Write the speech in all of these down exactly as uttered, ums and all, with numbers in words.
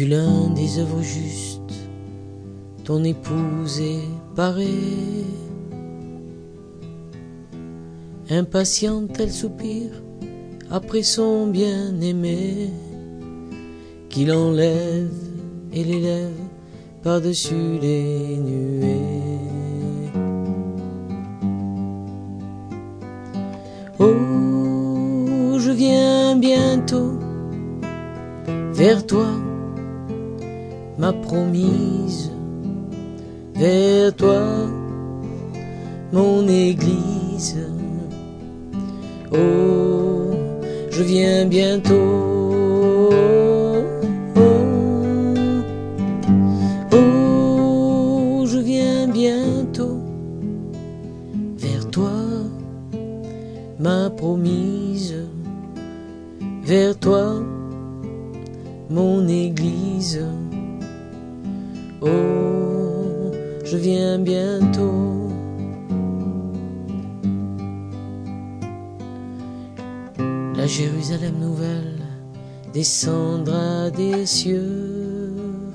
l'un des œuvres justes, ton épouse est parée. Impatiente, elle soupire après son bien-aimé, qui l'enlève et l'élève par-dessus les nuées. Oh, je viens bientôt vers toi, ma promise, vers toi, mon église. Oh, je viens bientôt. Oh, oh, je viens bientôt vers toi, ma promise, vers toi, mon église. Oh, je viens bientôt. La Jérusalem nouvelle descendra des cieux.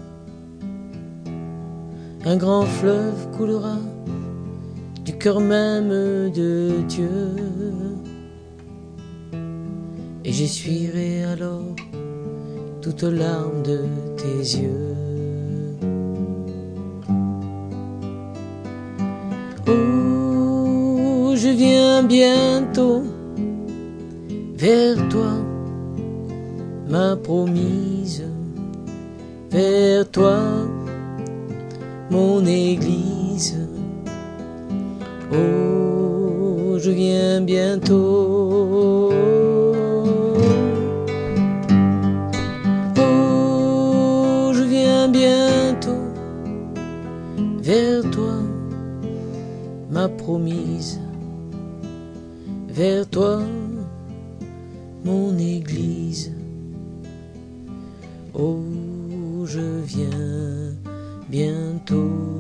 Un grand fleuve coulera du cœur même de Dieu. Et j'essuierai alors toute larme de tes yeux. Oh, je viens bientôt vers toi, ma promise, vers toi, mon église. Oh, je viens bientôt. Oh, je viens bientôt vers toi, ma promise, vers toi, mon église. Oh, je viens bientôt.